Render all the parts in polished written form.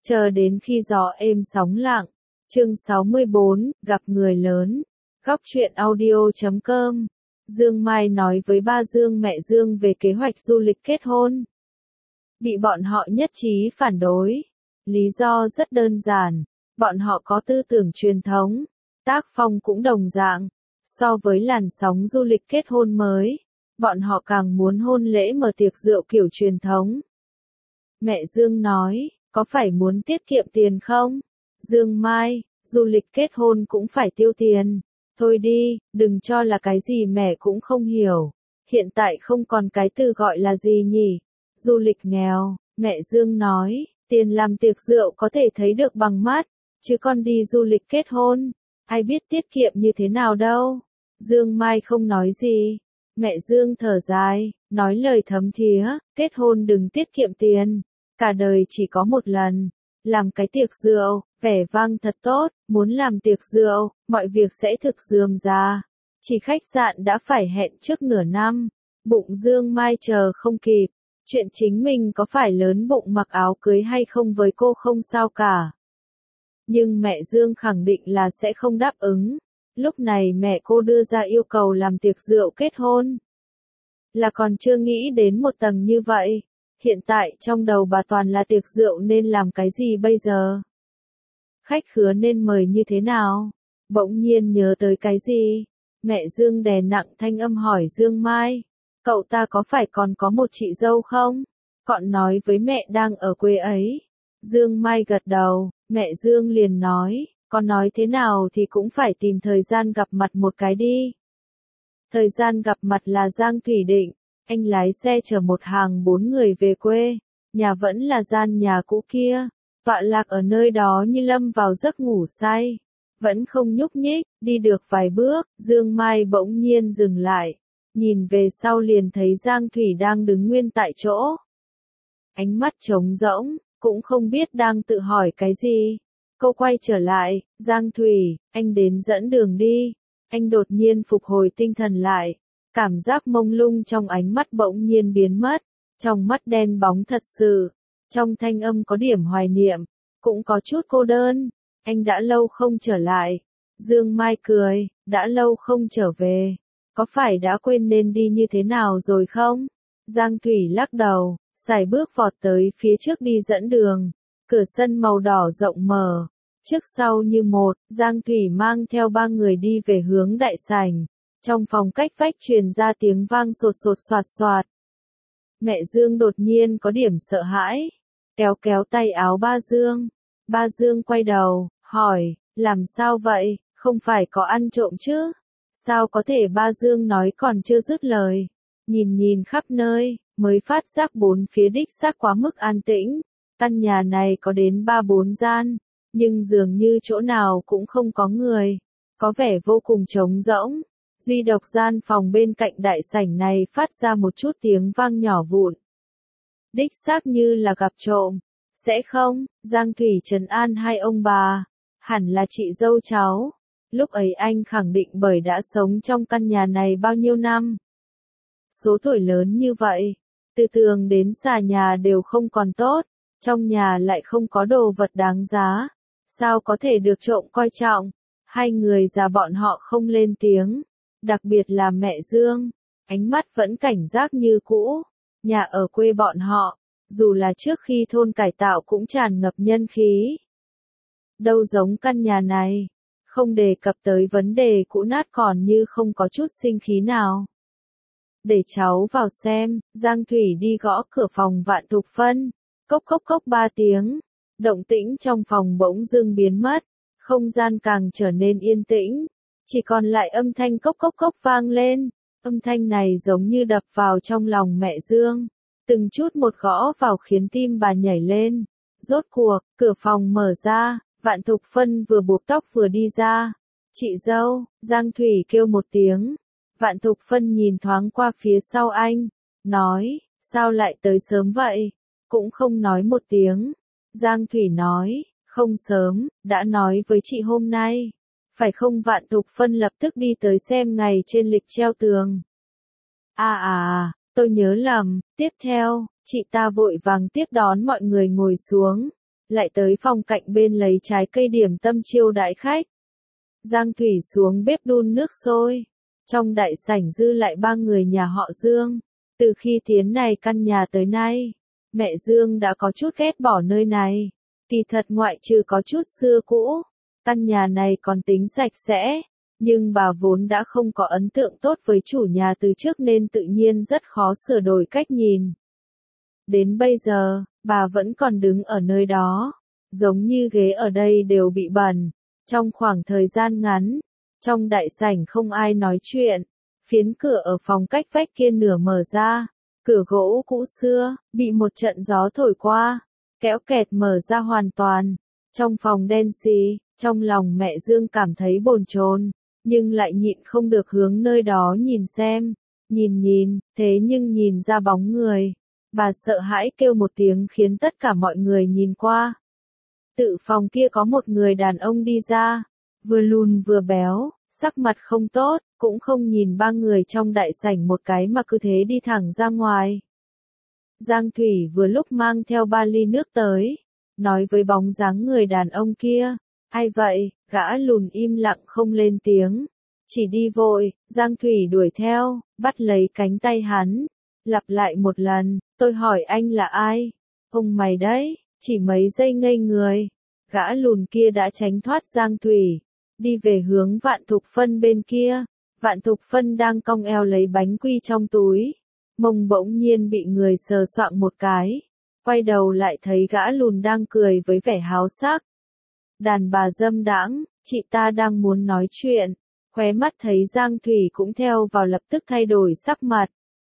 Chờ đến khi gió êm sóng lặng. Chương 64, gặp người lớn. Góc truyện audio.com. Dương Mai nói với ba Dương mẹ Dương về kế hoạch du lịch kết hôn. Bị bọn họ nhất trí phản đối. Lý do rất đơn giản. Bọn họ có tư tưởng truyền thống. Tác phong cũng đồng dạng. So với làn sóng du lịch kết hôn mới, bọn họ càng muốn hôn lễ mở tiệc rượu kiểu truyền thống. Mẹ Dương nói, có phải muốn tiết kiệm tiền không? Dương Mai, du lịch kết hôn cũng phải tiêu tiền. Thôi đi, đừng cho là cái gì mẹ cũng không hiểu. Hiện tại không còn cái từ gọi là gì nhỉ? Du lịch nghèo, mẹ Dương nói, tiền làm tiệc rượu có thể thấy được bằng mắt, chứ còn đi du lịch kết hôn, ai biết tiết kiệm như thế nào đâu. Dương Mai không nói gì. Mẹ Dương thở dài, nói lời thấm thía, kết hôn đừng tiết kiệm tiền. Cả đời chỉ có một lần, làm cái tiệc rượu, vẻ vang thật tốt, muốn làm tiệc rượu, mọi việc sẽ thực rườm rà. Chỉ khách sạn đã phải hẹn trước nửa năm, bụng Dương Mai chờ không kịp. Chuyện chính mình có phải lớn bụng mặc áo cưới hay không với cô không sao cả. Nhưng mẹ Dương khẳng định là sẽ không đáp ứng. Lúc này mẹ cô đưa ra yêu cầu làm tiệc rượu kết hôn. Là còn chưa nghĩ đến một tầng như vậy. Hiện tại trong đầu bà toàn là tiệc rượu nên làm cái gì bây giờ? Khách khứa nên mời như thế nào? Bỗng nhiên nhớ tới cái gì? Mẹ Dương đè nặng thanh âm hỏi Dương Mai. Cậu ta có phải còn có một chị dâu không? Con nói với mẹ đang ở quê ấy. Dương Mai gật đầu, mẹ Dương liền nói, con nói thế nào thì cũng phải tìm thời gian gặp mặt một cái đi. Thời gian gặp mặt là Giang Thủy định, anh lái xe chở một hàng 4 người về quê, nhà vẫn là gian nhà cũ kia, tọa lạc ở nơi đó như lâm vào giấc ngủ say, vẫn không nhúc nhích, đi được vài bước, Dương Mai bỗng nhiên dừng lại, nhìn về sau liền thấy Giang Thủy đang đứng nguyên tại chỗ. Ánh mắt trống rỗng, cũng không biết đang tự hỏi cái gì. Cô quay trở lại, Giang Thủy, anh đến dẫn đường đi. Anh đột nhiên phục hồi tinh thần lại. Cảm giác mông lung trong ánh mắt bỗng nhiên biến mất. Trong mắt đen bóng thật sự. Trong thanh âm có điểm hoài niệm. Cũng có chút cô đơn. Anh đã lâu không trở lại. Dương Mai cười, đã lâu không trở về. Có phải đã quên nên đi như thế nào rồi không? Giang Thủy lắc đầu. Sải bước vọt tới phía trước đi dẫn đường. Cửa sân màu đỏ rộng mở. Trước sau như một, Giang Thủy mang theo 3 người đi về hướng đại sảnh. Trong phòng cách vách truyền ra tiếng vang sột sột soạt soạt. Mẹ Dương đột nhiên có điểm sợ hãi. Kéo kéo tay áo ba Dương. Ba Dương quay đầu, hỏi, làm sao vậy, không phải có ăn trộm chứ? Sao có thể ba Dương nói còn chưa dứt lời. Nhìn nhìn khắp nơi, mới phát giác bốn phía đích xác quá mức an tĩnh. Căn nhà này có đến 3-4 gian, nhưng dường như chỗ nào cũng không có người. Có vẻ vô cùng trống rỗng. Duy độc gian phòng bên cạnh đại sảnh này phát ra một chút tiếng vang nhỏ vụn. Đích xác như là gặp trộm. Sẽ không, Giang Thủy trấn an hai ông bà. Hẳn là chị dâu cháu. Lúc ấy anh khẳng định bởi đã sống trong căn nhà này bao nhiêu năm. Số tuổi lớn như vậy, từ tường đến xà nhà đều không còn tốt, trong nhà lại không có đồ vật đáng giá, sao có thể được trộm coi trọng. Hai người già bọn họ không lên tiếng, đặc biệt là mẹ Dương, ánh mắt vẫn cảnh giác như cũ. Nhà ở quê bọn họ, dù là trước khi thôn cải tạo cũng tràn ngập nhân khí. Đâu giống căn nhà này, không đề cập tới vấn đề cũ nát còn như không có chút sinh khí nào. Để cháu vào xem, Giang Thủy đi gõ cửa phòng Vạn Thục Phân. Cốc cốc cốc 3 tiếng. Động tĩnh trong phòng bỗng dưng biến mất. Không gian càng trở nên yên tĩnh. Chỉ còn lại âm thanh cốc cốc cốc vang lên. Âm thanh này giống như đập vào trong lòng mẹ Dương. Từng chút một gõ vào khiến tim bà nhảy lên. Rốt cuộc, cửa phòng mở ra. Vạn Thục Phân vừa buộc tóc vừa đi ra. Chị dâu, Giang Thủy kêu một tiếng. Vạn Thục Phân nhìn thoáng qua phía sau anh, nói, sao lại tới sớm vậy? Cũng không nói một tiếng. Giang Thủy nói, không sớm, đã nói với chị hôm nay. Phải không? Vạn Thục Phân lập tức đi tới xem ngày trên lịch treo tường. Tôi nhớ lầm. Tiếp theo, chị ta vội vàng tiếp đón mọi người ngồi xuống. lại tới phòng cạnh bên lấy trái cây điểm tâm chiêu đãi khách. Giang Thủy xuống bếp đun nước sôi. Trong đại sảnh dư lại 3 người nhà họ Dương. Từ khi tiến này căn nhà tới nay, mẹ Dương đã có chút ghét bỏ nơi này. Kỳ thật ngoại trừ có chút xưa cũ, căn nhà này còn tính sạch sẽ, nhưng bà vốn đã không có ấn tượng tốt với chủ nhà từ trước nên tự nhiên rất khó sửa đổi cách nhìn. Đến bây giờ, bà vẫn còn đứng ở nơi đó, giống như ghế ở đây đều bị bẩn. Trong khoảng thời gian ngắn, trong đại sảnh không ai nói chuyện, phiến cửa ở phòng cách vách kia nửa mở ra, cửa gỗ cũ xưa, bị một trận gió thổi qua, kéo kẹt mở ra hoàn toàn. Trong phòng đen xì, trong lòng mẹ Dương cảm thấy bồn chồn, nhưng lại nhịn không được hướng nơi đó nhìn xem. Nhìn, thế nhưng nhìn ra bóng người. Bà sợ hãi kêu một tiếng khiến tất cả mọi người nhìn qua. Tự phòng kia có một người đàn ông đi ra, vừa lùn vừa béo, sắc mặt không tốt, cũng không nhìn 3 người trong đại sảnh một cái mà cứ thế đi thẳng ra ngoài. Giang Thủy vừa lúc mang theo 3 ly nước tới, nói với bóng dáng người đàn ông kia, ai vậy? Gã lùn im lặng không lên tiếng, chỉ đi vội. Giang Thủy đuổi theo, bắt lấy cánh tay hắn, lặp lại một lần, tôi hỏi anh là ai? Ông mày đấy. Chỉ mấy giây ngây người, gã lùn kia đã tránh thoát Giang Thủy, đi về hướng Vạn Thục Phân bên kia. Vạn Thục Phân đang cong eo lấy bánh quy trong túi, mông bỗng nhiên bị người sờ soạng một cái, quay đầu lại thấy gã lùn đang cười với vẻ háo sắc. Đàn bà dâm đãng, chị ta đang muốn nói chuyện, khóe mắt thấy Giang Thủy cũng theo vào lập tức thay đổi sắc mặt.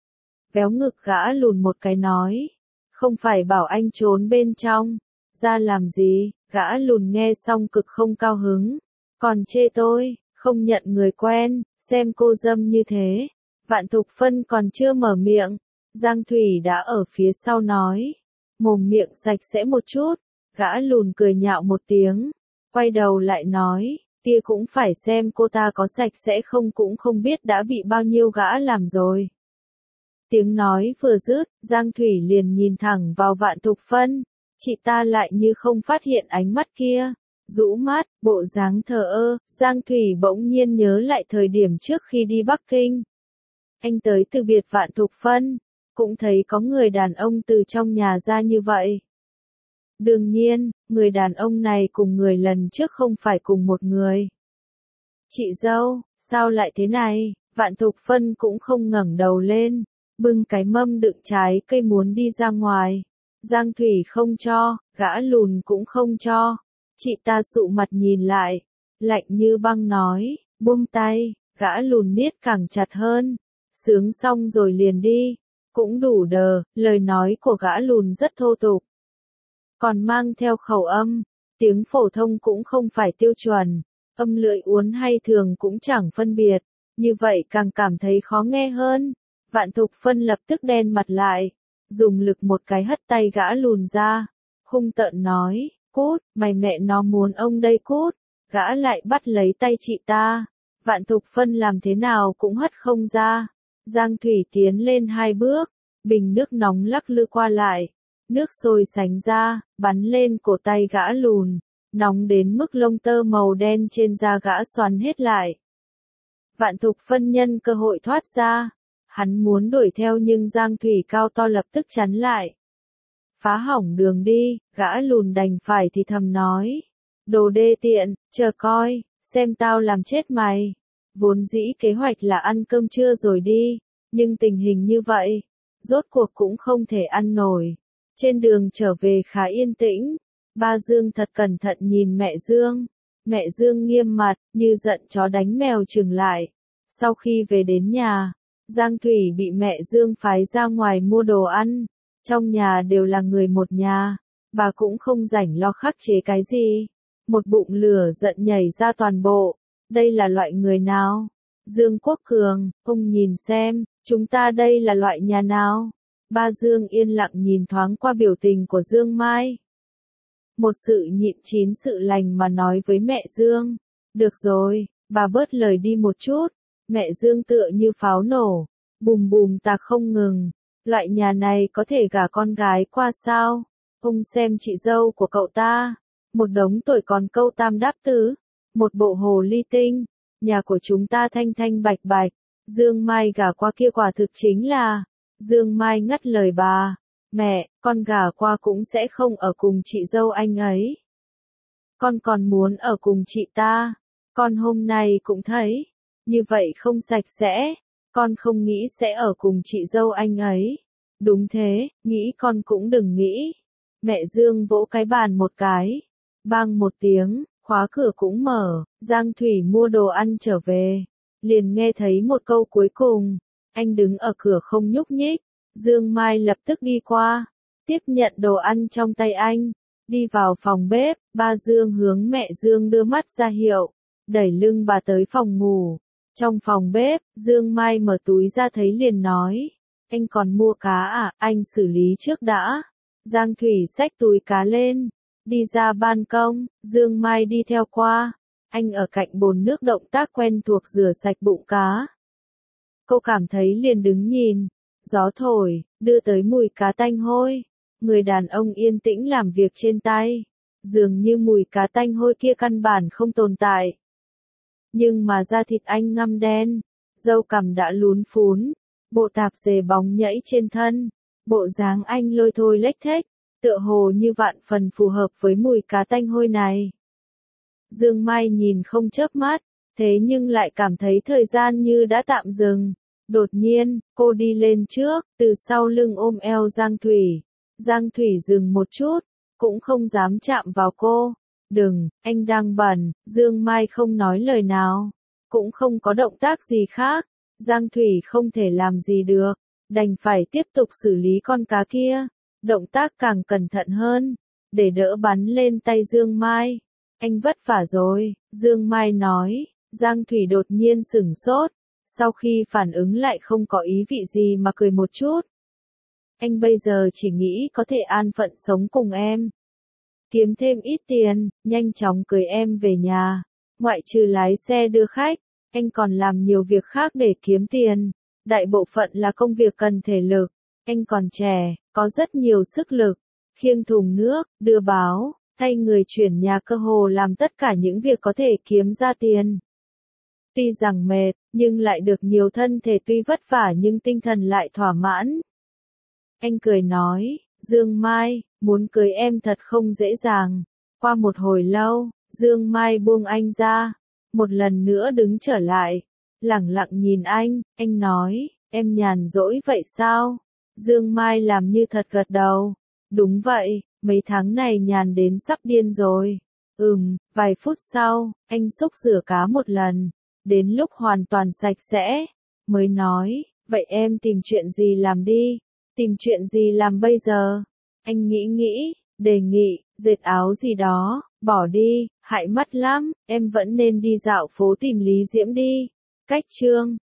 Véo ngực gã lùn một cái nói. Không phải bảo anh trốn bên trong, ra làm gì? Gã lùn nghe xong cực không cao hứng, còn chê tôi, không nhận người quen, xem cô dâm như thế. Vạn Thục Phân còn chưa mở miệng, Giang Thủy đã ở phía sau nói, mồm miệng sạch sẽ một chút. Gã lùn cười nhạo một tiếng, quay đầu lại nói, kia cũng phải xem cô ta có sạch sẽ không, cũng không biết đã bị bao nhiêu gã làm rồi. Tiếng nói vừa dứt, Giang Thủy liền nhìn thẳng vào Vạn Thục Phân, chị ta lại như không phát hiện ánh mắt kia, rũ mắt, bộ dáng thờ ơ. Giang Thủy bỗng nhiên nhớ lại thời điểm trước khi đi Bắc Kinh. Anh tới từ biệt Vạn Thục Phân, cũng thấy có người đàn ông từ trong nhà ra như vậy. Đương nhiên, người đàn ông này cùng người lần trước không phải cùng một người. Chị dâu, sao lại thế này? Vạn Thục Phân cũng không ngẩng đầu lên, bưng cái mâm đựng trái cây muốn đi ra ngoài. Giang Thủy không cho, gã lùn cũng không cho. Chị ta sụ mặt nhìn lại, lạnh như băng nói, buông tay. Gã lùn niết càng chặt hơn, sướng xong rồi liền đi. Cũng đủ đờ, lời nói của gã lùn rất thô tục, còn mang theo khẩu âm, tiếng phổ thông cũng không phải tiêu chuẩn, âm lưỡi uốn hay thường cũng chẳng phân biệt, như vậy càng cảm thấy khó nghe hơn. Vạn Thục Phân lập tức đen mặt lại, dùng lực một cái hất tay gã lùn ra, hung tợn nói, cút, mày mẹ nó muốn ông đây cút. Gã lại bắt lấy tay chị ta, Vạn Thục Phân làm thế nào cũng hất không ra. Giang Thủy tiến lên 2 bước, bình nước nóng lắc lư qua lại, nước sôi sánh ra, bắn lên cổ tay gã lùn, nóng đến mức lông tơ màu đen trên da gã xoắn hết lại. Vạn Thục Phân nhân cơ hội thoát ra, hắn muốn đuổi theo nhưng Giang Thủy cao to lập tức chắn lại. Phá hỏng đường đi, gã lùn đành phải thì thầm nói, đồ đê tiện, chờ coi, xem tao làm chết mày. Vốn dĩ kế hoạch là ăn cơm trưa rồi đi, nhưng tình hình như vậy, rốt cuộc cũng không thể ăn nổi. Trên đường trở về khá yên tĩnh, ba Dương thật cẩn thận nhìn mẹ Dương. Mẹ Dương nghiêm mặt, như giận chó đánh mèo chừng lại. Sau khi về đến nhà, Giang Thủy bị mẹ Dương phái ra ngoài mua đồ ăn. Trong nhà đều là người một nhà, bà cũng không rảnh lo khắc chế cái gì. Một bụng lửa giận nhảy ra toàn bộ. Đây là loại người nào? Dương Quốc Cường, ông nhìn xem, chúng ta đây là loại nhà nào? Ba Dương yên lặng nhìn thoáng qua biểu tình của Dương Mai. Một sự nhịn chín sự lành mà nói với mẹ Dương. Được rồi, bà bớt lời đi một chút. Mẹ Dương tựa như pháo nổ, bùm bùm tạc không ngừng. Loại nhà này có thể gả con gái qua sao? Ông xem chị dâu của cậu ta, một đống tuổi còn câu tam đáp tứ, một bộ hồ ly tinh, nhà của chúng ta thanh thanh bạch bạch, Dương Mai gả qua kia quả thực chính là, Dương Mai ngắt lời bà, mẹ, con gả qua cũng sẽ không ở cùng chị dâu anh ấy. Con còn muốn ở cùng chị ta, con hôm nay cũng thấy, như vậy không sạch sẽ, con không nghĩ sẽ ở cùng chị dâu anh ấy. Đúng thế, nghĩ con cũng đừng nghĩ. Mẹ Dương vỗ cái bàn một cái, bang một tiếng, khóa cửa cũng mở, Giang Thủy mua đồ ăn trở về, liền nghe thấy một câu cuối cùng, anh đứng ở cửa không nhúc nhích, Dương Mai lập tức đi qua, tiếp nhận đồ ăn trong tay anh, đi vào phòng bếp, ba Dương hướng mẹ Dương đưa mắt ra hiệu, đẩy lưng bà tới phòng ngủ. Trong phòng bếp, Dương Mai mở túi ra thấy liền nói, anh còn mua cá à, anh xử lý trước đã. Giang Thủy xách túi cá lên, đi ra ban công, Dương Mai đi theo qua, anh ở cạnh bồn nước động tác quen thuộc rửa sạch bụng cá. Cô cảm thấy liền đứng nhìn, gió thổi, đưa tới mùi cá tanh hôi, người đàn ông yên tĩnh làm việc trên tay, dường như mùi cá tanh hôi kia căn bản không tồn tại. Nhưng mà da thịt anh ngăm đen, râu cằm đã lún phún, bộ tạp dề bóng nhẫy trên thân, bộ dáng anh lôi thôi lếch thếch, tựa hồ như vạn phần phù hợp với mùi cá tanh hôi này. Dương Mai nhìn không chớp mắt, thế nhưng lại cảm thấy thời gian như đã tạm dừng. Đột nhiên, cô đi lên trước, từ sau lưng ôm eo Giang Thủy. Giang Thủy dừng một chút, cũng không dám chạm vào cô. Đừng, anh đang bận, Dương Mai không nói lời nào, cũng không có động tác gì khác. Giang Thủy không thể làm gì được, đành phải tiếp tục xử lý con cá kia. Động tác càng cẩn thận hơn, để đỡ bắn lên tay Dương Mai. Anh vất vả rồi, Dương Mai nói. Giang Thủy đột nhiên sửng sốt, sau khi phản ứng lại không có ý vị gì mà cười một chút. Anh bây giờ chỉ nghĩ có thể an phận sống cùng em, kiếm thêm ít tiền, nhanh chóng cưới em về nhà. Ngoại trừ lái xe đưa khách, anh còn làm nhiều việc khác để kiếm tiền. Đại bộ phận là công việc cần thể lực. Anh còn trẻ, có rất nhiều sức lực. Khiêng thùng nước, đưa báo, thay người chuyển nhà, cơ hồ làm tất cả những việc có thể kiếm ra tiền. Tuy rằng mệt, nhưng lại được nhiều, thân thể tuy vất vả nhưng tinh thần lại thỏa mãn. Anh cười nói, Dương Mai, muốn cưới em thật không dễ dàng. Qua một hồi lâu, Dương Mai buông anh ra, một lần nữa đứng trở lại, lẳng lặng nhìn anh nói, em nhàn rỗi vậy sao? Dương Mai làm như thật gật đầu, đúng vậy, mấy tháng này nhàn đến sắp điên rồi. Vài phút sau, anh xúc rửa cá một lần, đến lúc hoàn toàn sạch sẽ, mới nói, vậy em tìm chuyện gì làm đi, tìm chuyện gì làm bây giờ? Anh nghĩ, đề nghị, dệt áo gì đó, bỏ đi, hại mắt lắm, em vẫn nên đi dạo phố tìm Lý Diễm đi. Cách chương